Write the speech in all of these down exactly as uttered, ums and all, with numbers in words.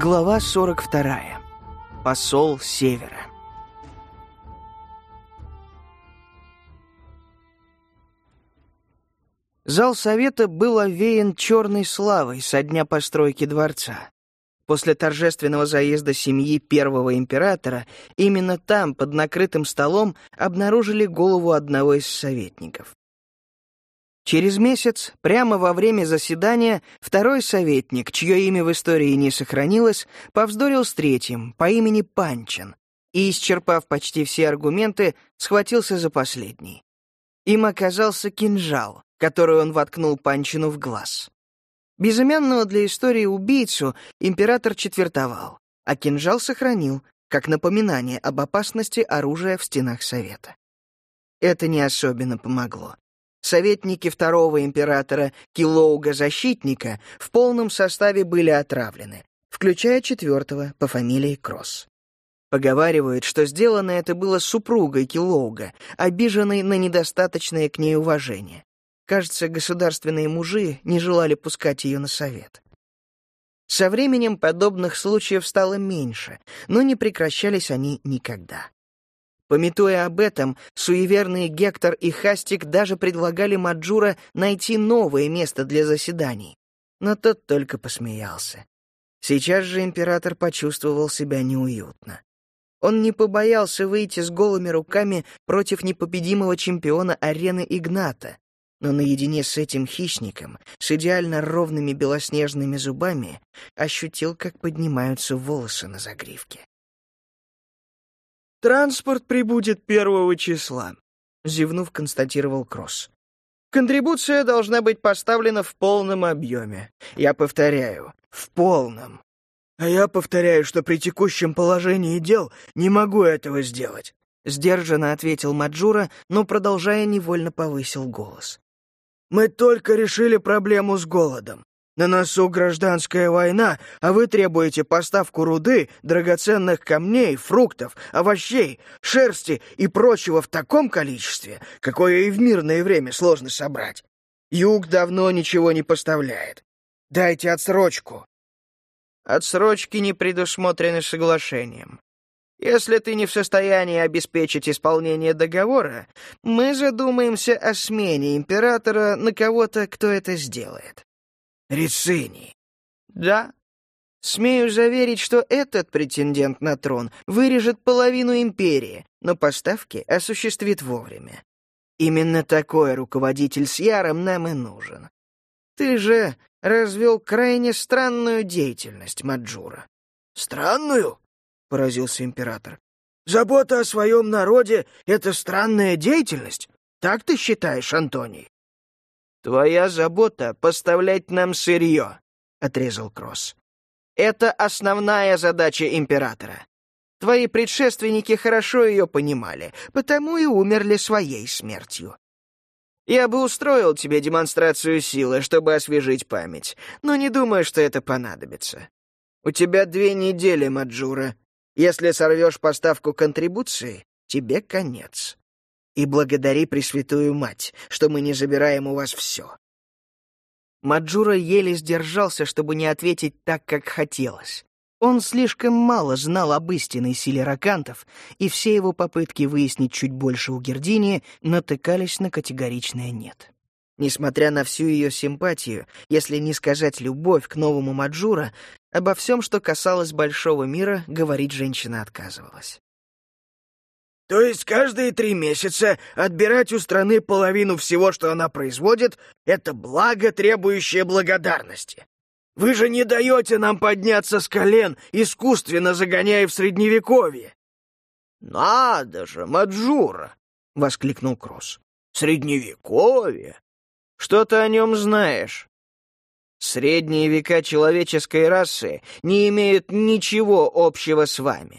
Глава сорок вторая. Посол Севера. Зал совета был овеян черной славой со дня постройки дворца. После торжественного заезда семьи первого императора именно там, под накрытым столом, обнаружили голову одного из советников. Через месяц, прямо во время заседания, второй советник, чье имя в истории не сохранилось, повздорил с третьим, по имени Панчин, и, исчерпав почти все аргументы, схватился за последний. Им оказался кинжал, который он воткнул Панчину в глаз. Безымянного для истории убийцу император четвертовал, а кинжал сохранил, как напоминание об опасности оружия в стенах Совета. Это не особенно помогло. Советники второго императора Килоуга-защитника в полном составе были отравлены, включая четвертого по фамилии Кросс. Поговаривают, что сделано это было супругой Килоуга, обиженной на недостаточное к ней уважение. Кажется, государственные мужи не желали пускать ее на совет. Со временем подобных случаев стало меньше, но не прекращались они никогда. Памятуя об этом, суеверные Гектор и Хастик даже предлагали Маджура найти новое место для заседаний, но тот только посмеялся. Сейчас же император почувствовал себя неуютно. Он не побоялся выйти с голыми руками против непобедимого чемпиона арены Игната, но наедине с этим хищником, с идеально ровными белоснежными зубами, ощутил, как поднимаются волосы на загривке. «Транспорт прибудет первого числа», — зевнув, констатировал Кросс. «Контрибуция должна быть поставлена в полном объеме. Я повторяю, в полном. А я повторяю, что при текущем положении дел не могу этого сделать», — сдержанно ответил Маджура, но, продолжая, невольно повысил голос. «Мы только решили проблему с голодом. На носу гражданская война, а вы требуете поставку руды, драгоценных камней, фруктов, овощей, шерсти и прочего в таком количестве, какое и в мирное время сложно собрать. Юг давно ничего не поставляет. Дайте отсрочку». «Отсрочки не предусмотрены соглашением. Если ты не в состоянии обеспечить исполнение договора, мы задумаемся о смене императора на кого-то, кто это сделает». «Рицини». «Да. Смею заверить, что этот претендент на трон вырежет половину империи, но поставки осуществит вовремя. Именно такой руководитель с Яром нам и нужен. Ты же развел крайне странную деятельность, Маджура». «Странную?» — поразился император. «Забота о своем народе — это странная деятельность? Так ты считаешь, Антоний?» «Твоя забота — поставлять нам сырье», — отрезал Кросс. «Это основная задача императора. Твои предшественники хорошо ее понимали, потому и умерли своей смертью. Я бы устроил тебе демонстрацию силы, чтобы освежить память, но не думаю, что это понадобится. У тебя две недели, Маджура. Если сорвешь поставку контрибуции, тебе конец. И благодари Пресвятую Мать, что мы не забираем у вас все». Маджура еле сдержался, чтобы не ответить так, как хотелось. Он слишком мало знал об истинной силе ракантов, и все его попытки выяснить чуть больше у Гердинии натыкались на категоричное «нет». Несмотря на всю ее симпатию, если не сказать любовь к новому Маджура, обо всем, что касалось большого мира, говорить женщина отказывалась. «То есть каждые три месяца отбирать у страны половину всего, что она производит, это благо, требующее благодарности. Вы же не даете нам подняться с колен, искусственно загоняя в Средневековье». «Надо же, Маджура!» — воскликнул Кросс. «Средневековье? Что ты о нем знаешь? Средние века человеческой расы не имеют ничего общего с вами.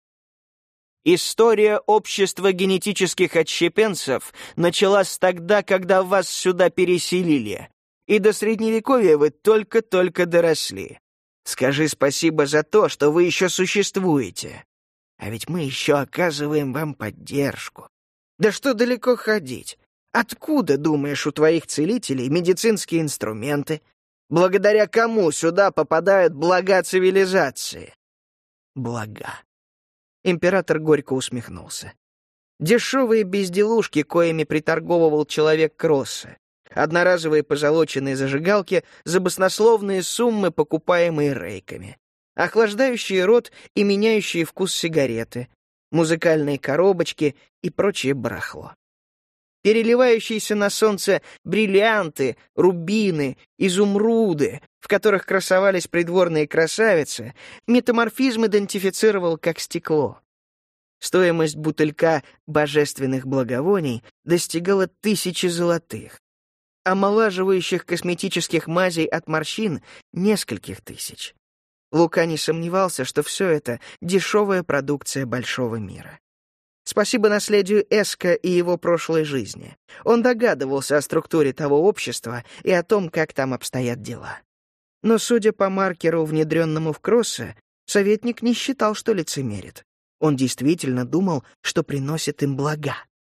История общества генетических отщепенцев началась тогда, когда вас сюда переселили, и до Средневековья вы только-только доросли. Скажи спасибо за то, что вы еще существуете. А ведь мы еще оказываем вам поддержку. Да что далеко ходить? Откуда, думаешь, у твоих целителей медицинские инструменты? Благодаря кому сюда попадают блага цивилизации? Блага. Император горько усмехнулся. Дешевые безделушки, коими приторговывал человек Кросса. Одноразовые позолоченные зажигалки за баснословные суммы, покупаемые рейками. Охлаждающие рот и меняющие вкус сигареты. Музыкальные коробочки и прочее барахло. Переливающиеся на солнце бриллианты, рубины, изумруды, в которых красовались придворные красавицы, метаморфизм идентифицировал как стекло. Стоимость бутылька божественных благовоний достигала тысячи золотых, омолаживающих косметических мазей от морщин — нескольких тысяч. Лука не сомневался, что все это — дешевая продукция большого мира. Спасибо наследию Эска и его прошлой жизни. Он догадывался о структуре того общества и о том, как там обстоят дела. Но, судя по маркеру, внедренному в Кросса, советник не считал, что лицемерит. Он действительно думал, что приносит им блага.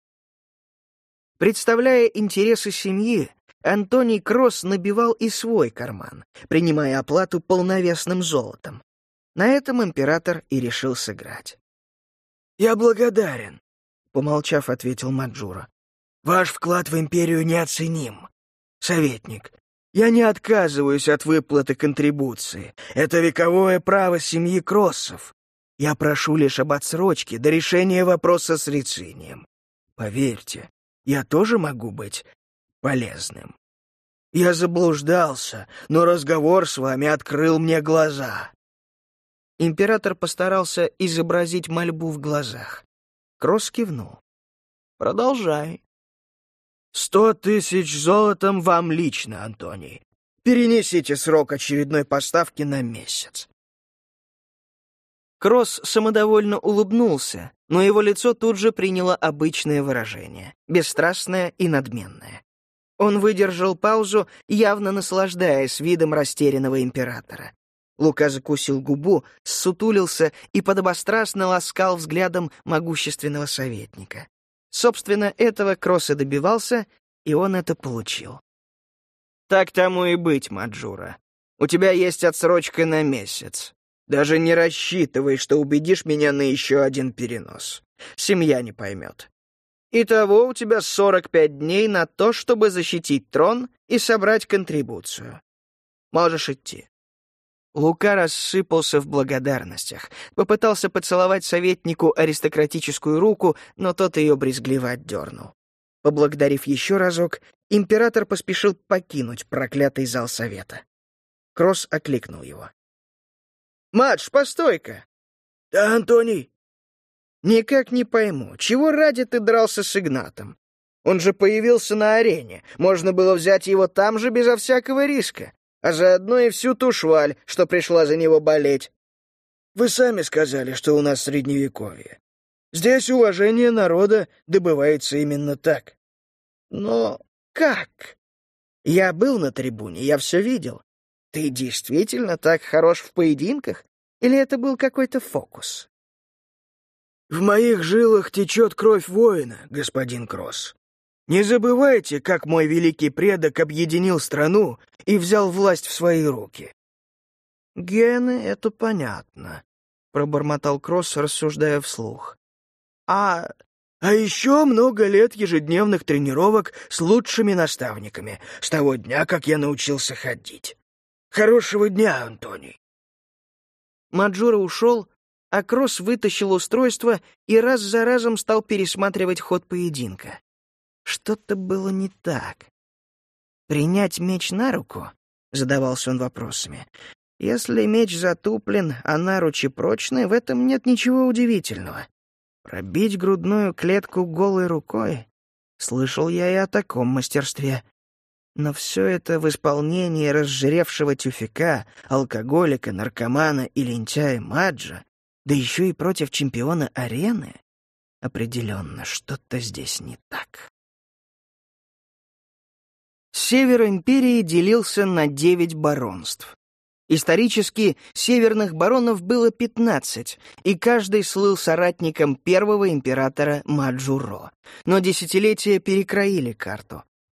Представляя интересы семьи, Антоний Кросс набивал и свой карман, принимая оплату полновесным золотом. На этом император и решил сыграть. «Я благодарен», — помолчав, ответил Маджура. «Ваш вклад в империю неоценим. Советник, я не отказываюсь от выплаты контрибуции. Это вековое право семьи Кроссов. Я прошу лишь об отсрочке до решения вопроса с Рицинием. Поверьте, я тоже могу быть полезным. Я заблуждался, но разговор с вами открыл мне глаза». Император постарался изобразить мольбу в глазах. Кросс кивнул. «Продолжай». «Сто тысяч золотом вам лично, Антоний. Перенесите срок очередной поставки на месяц». Кросс самодовольно улыбнулся, но его лицо тут же приняло обычное выражение, бесстрастное и надменное. Он выдержал паузу, явно наслаждаясь видом растерянного императора. Лука закусил губу, ссутулился и подобострастно ласкал взглядом могущественного советника. Собственно, этого Кросс и добивался, и он это получил. «Так тому и быть, Маджура. У тебя есть отсрочка на месяц. Даже не рассчитывай, что убедишь меня на еще один перенос. Семья не поймет. Итого у тебя сорок пять дней на то, чтобы защитить трон и собрать контрибуцию. Можешь идти». Лука рассыпался в благодарностях, попытался поцеловать советнику аристократическую руку, но тот ее брезгливо отдернул. Поблагодарив еще разок, император поспешил покинуть проклятый зал совета. Кросс окликнул его. «Мадж, постой-ка!» «Да, Антоний?» «Никак не пойму, чего ради ты дрался с Игнатом? Он же появился на арене, можно было взять его там же безо всякого риска, а заодно и всю ту шваль, что пришла за него болеть. Вы сами сказали, что у нас средневековье. Здесь уважение народа добывается именно так». «Но как? Я был на трибуне, я все видел. Ты действительно так хорош в поединках? Или это был какой-то фокус?» «В моих жилах течет кровь воина, господин Кросс. Не забывайте, как мой великий предок объединил страну и взял власть в свои руки». «Гены — это понятно», — пробормотал Кросс, рассуждая вслух. «А... а еще много лет ежедневных тренировок с лучшими наставниками, с того дня, как я научился ходить. Хорошего дня, Антоний». Маджура ушел, а Кросс вытащил устройство и раз за разом стал пересматривать ход поединка. Что-то было не так. «Принять меч на руку?» — задавался он вопросами. «Если меч затуплен, а наручи прочны, в этом нет ничего удивительного. Пробить грудную клетку голой рукой? Слышал я и о таком мастерстве. Но все это в исполнении разжиревшего тюфяка, алкоголика, наркомана и лентяя Маджа, да еще и против чемпиона арены. Определенно, что-то здесь не так». Север империи делился на девять баронств. Исторически северных баронов было пятнадцать, и каждый слыл соратником первого императора Маджуро. Но десятилетия перекроили карту.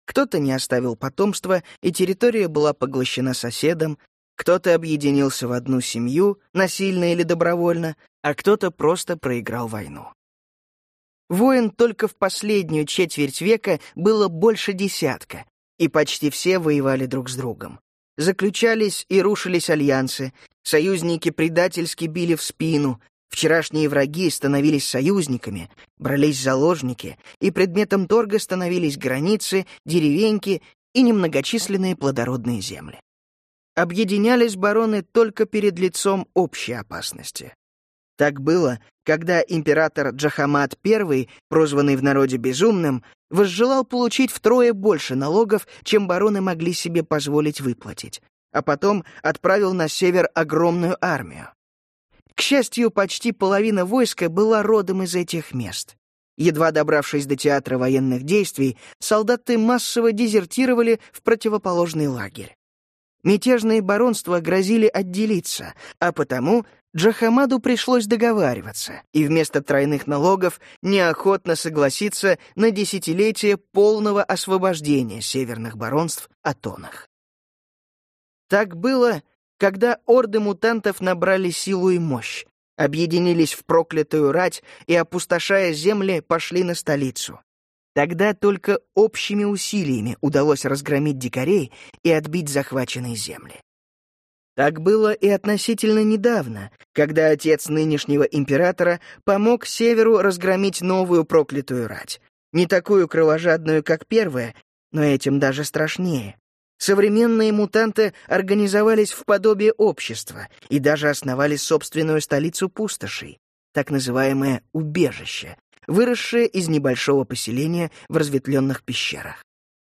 Кто-то не оставил потомства, и территория была поглощена соседом, кто-то объединился в одну семью, насильно или добровольно, а кто-то просто проиграл войну. Войн только в последнюю четверть века было больше десятка, и почти все воевали друг с другом. Заключались и рушились альянсы, союзники предательски били в спину, вчерашние враги становились союзниками, брались заложники, и предметом торга становились границы, деревеньки и немногочисленные плодородные земли. Объединялись бароны только перед лицом общей опасности. Так было, когда император Джахамат I, прозванный в народе Безумным, возжелал получить втрое больше налогов, чем бароны могли себе позволить выплатить, а потом отправил на север огромную армию. К счастью, почти половина войска была родом из этих мест. Едва добравшись до театра военных действий, солдаты массово дезертировали в противоположный лагерь. Мятежные баронства грозили отделиться, а потому Джахамаду пришлось договариваться и вместо тройных налогов неохотно согласиться на десятилетие полного освобождения северных баронств от оных. Так было, когда орды мутантов набрали силу и мощь, объединились в проклятую рать и, опустошая земли, пошли на столицу. Тогда только общими усилиями удалось разгромить дикарей и отбить захваченные земли. Так было и относительно недавно, когда отец нынешнего императора помог Северу разгромить новую проклятую рать. Не такую кровожадную, как первая, но этим даже страшнее. Современные мутанты организовались в подобие общества и даже основали собственную столицу пустошей, так называемое «убежище», выросшее из небольшого поселения в разветвленных пещерах.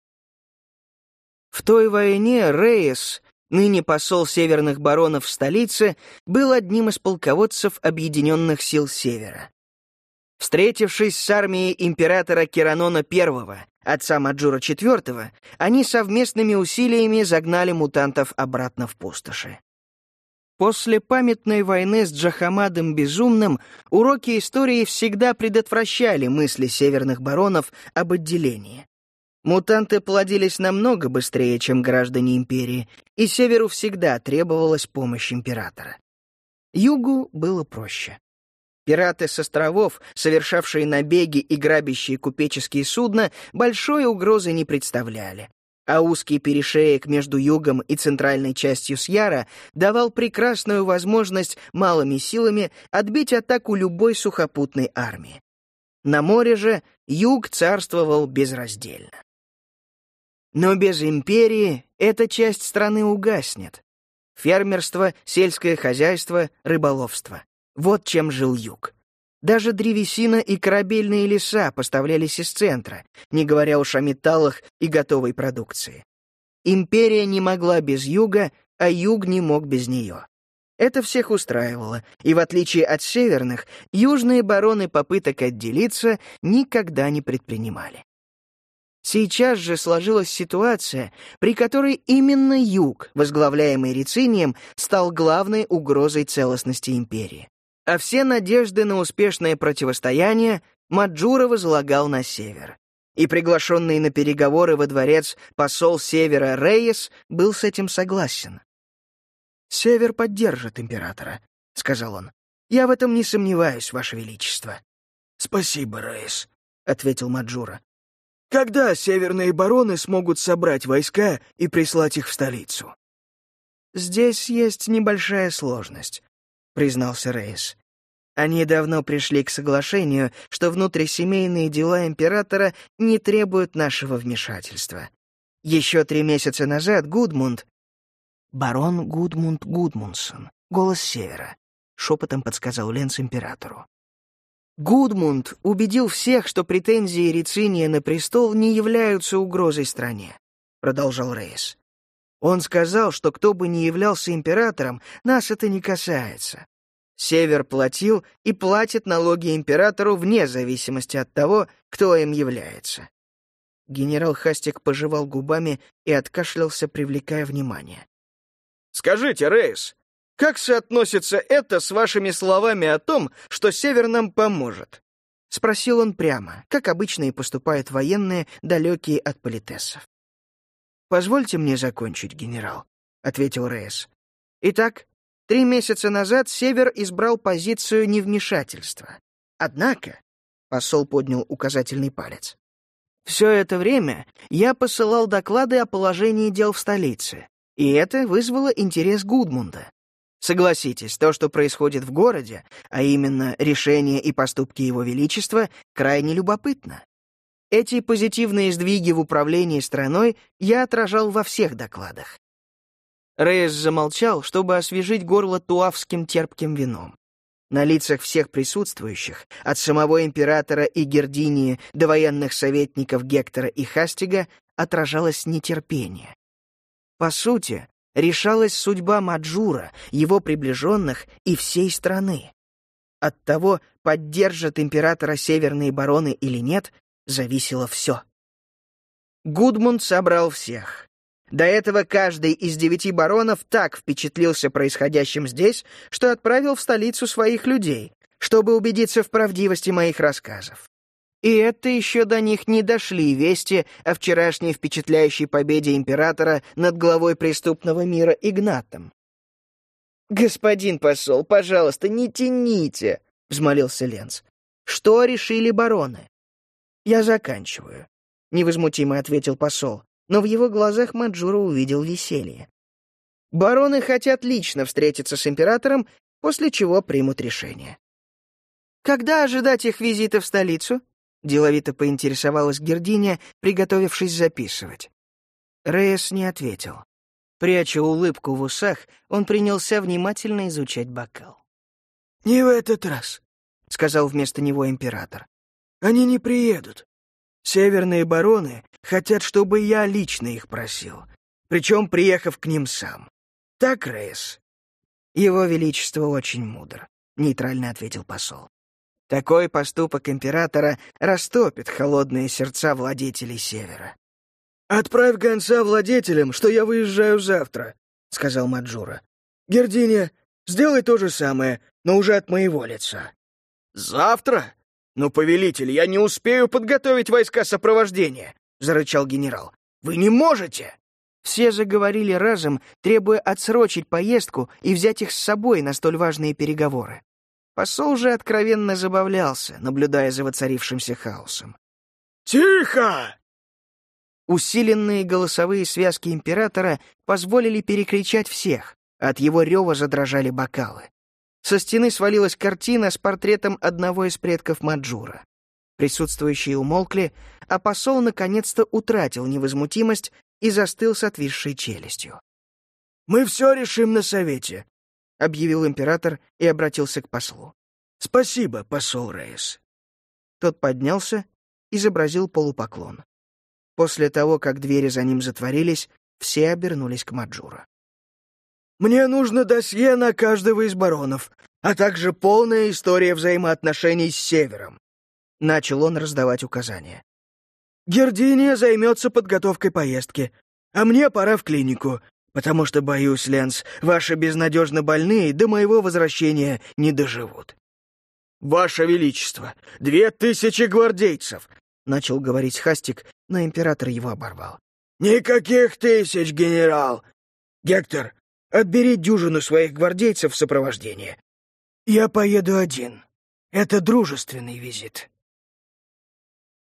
В той войне Рейс, ныне посол северных баронов в столице, был одним из полководцев Объединенных сил Севера. Встретившись с армией императора Киранона I, отца Маджура четвёртого, они совместными усилиями загнали мутантов обратно в пустоши. После памятной войны с Джахамадом Безумным уроки истории всегда предотвращали мысли северных баронов об отделении. Мутанты плодились намного быстрее, чем граждане империи, и Северу всегда требовалась помощь императора. Югу было проще. Пираты с островов, совершавшие набеги и грабящие купеческие судна, большой угрозы не представляли, а узкий перешеек между югом и центральной частью Сьяра давал прекрасную возможность малыми силами отбить атаку любой сухопутной армии. На море же юг царствовал безраздельно. Но без империи эта часть страны угаснет. Фермерство, сельское хозяйство, рыболовство. Вот чем жил юг. Даже древесина и корабельные леса поставлялись из центра, не говоря уж о металлах и готовой продукции. Империя не могла без юга, а юг не мог без нее. Это всех устраивало, и в отличие от северных, южные бароны попыток отделиться никогда не предпринимали. Сейчас же сложилась ситуация, при которой именно юг, возглавляемый Рицинием, стал главной угрозой целостности империи. А все надежды на успешное противостояние Маджура возлагал на север. И приглашенный на переговоры во дворец посол севера Рейес был с этим согласен. «Север поддержит императора», — сказал он. «Я в этом не сомневаюсь, Ваше Величество». «Спасибо, Рейс», — ответил Маджура. «Когда северные бароны смогут собрать войска и прислать их в столицу?» «Здесь есть небольшая сложность», — признался Рейс. «Они давно пришли к соглашению, что внутрисемейные дела императора не требуют нашего вмешательства. Еще три месяца назад Гудмунд...» «Барон Гудмунд Гудмундсон, голос севера», — шепотом подсказал Ленц императору. «Гудмунд убедил всех, что претензии Рициния на престол не являются угрозой стране», — продолжал Рейс. «Он сказал, что кто бы ни являлся императором, нас это не касается. Север платил и платит налоги императору вне зависимости от того, кто им является». Генерал Хастик пожевал губами и откашлялся, привлекая внимание. «Скажите, Рейс, как соотносится это с вашими словами о том, что Север нам поможет?» — спросил он прямо, как обычно и поступают военные, далекие от политессов. «Позвольте мне закончить, генерал», — ответил Рейс. «Итак, три месяца назад Север избрал позицию невмешательства. Однако», — посол поднял указательный палец, «все это время я посылал доклады о положении дел в столице, и это вызвало интерес Гудмунда. Согласитесь, то, что происходит в городе, а именно решения и поступки Его Величества, крайне любопытно. Эти позитивные сдвиги в управлении страной я отражал во всех докладах». Рейс замолчал, чтобы освежить горло туавским терпким вином. На лицах всех присутствующих, от самого императора и Гердинии до военных советников Гектора и Хастига, отражалось нетерпение. По сути, решалась судьба Маджура, его приближенных и всей страны. От того, поддержат императора северные бароны или нет, зависело все. Гудмунд собрал всех. До этого каждый из девяти баронов так впечатлился происходящим здесь, что отправил в столицу своих людей, чтобы убедиться в правдивости моих рассказов. И это еще до них не дошли вести о вчерашней впечатляющей победе императора над главой преступного мира Игнатом. «Господин посол, пожалуйста, не тяните», — взмолился Ленц. «Что решили бароны?» «Я заканчиваю», — невозмутимо ответил посол, но в его глазах Маджура увидел веселье. «Бароны хотят лично встретиться с императором, после чего примут решение». «Когда ожидать их визита в столицу?» — деловито поинтересовалась Гердиния, приготовившись записывать. Рейс не ответил. Пряча улыбку в усах, он принялся внимательно изучать бокал. «Не в этот раз», — сказал вместо него император. «Они не приедут. Северные бароны хотят, чтобы я лично их просил, причем приехав к ним сам. Так, Рейс?» «Его Величество очень мудр», — нейтрально ответил посол. «Такой поступок императора растопит холодные сердца владетелей Севера». «Отправь гонца владетелям, что я выезжаю завтра», — сказал Маджура. «Гердиния, сделай то же самое, но уже от моего лица». «Завтра? Но, повелитель, я не успею подготовить войска сопровождения», — зарычал генерал. «Вы не можете!» Все заговорили разом, требуя отсрочить поездку и взять их с собой на столь важные переговоры. Посол же откровенно забавлялся, наблюдая за воцарившимся хаосом. «Тихо!» Усиленные голосовые связки императора позволили перекричать всех, от его рева задрожали бокалы. Со стены свалилась картина с портретом одного из предков Маджура. Присутствующие умолкли, а посол наконец-то утратил невозмутимость и застыл с отвисшей челюстью. «Мы все решим на совете», — объявил император и обратился к послу. «Спасибо, посол Рейс». Тот поднялся, изобразил полупоклон. После того, как двери за ним затворились, все обернулись к Маджура. «Мне нужно досье на каждого из баронов, а также полная история взаимоотношений с Севером», — начал он раздавать указания. «Гердиния займется подготовкой поездки, а мне пора в клинику, потому что, боюсь, Ленц, ваши безнадежно больные до моего возвращения не доживут». «Ваше Величество, две тысячи гвардейцев!» — начал говорить Хастик, но император его оборвал. «Никаких тысяч, генерал! Гектор, отбери дюжину своих гвардейцев в сопровождение. Я поеду один. Это дружественный визит».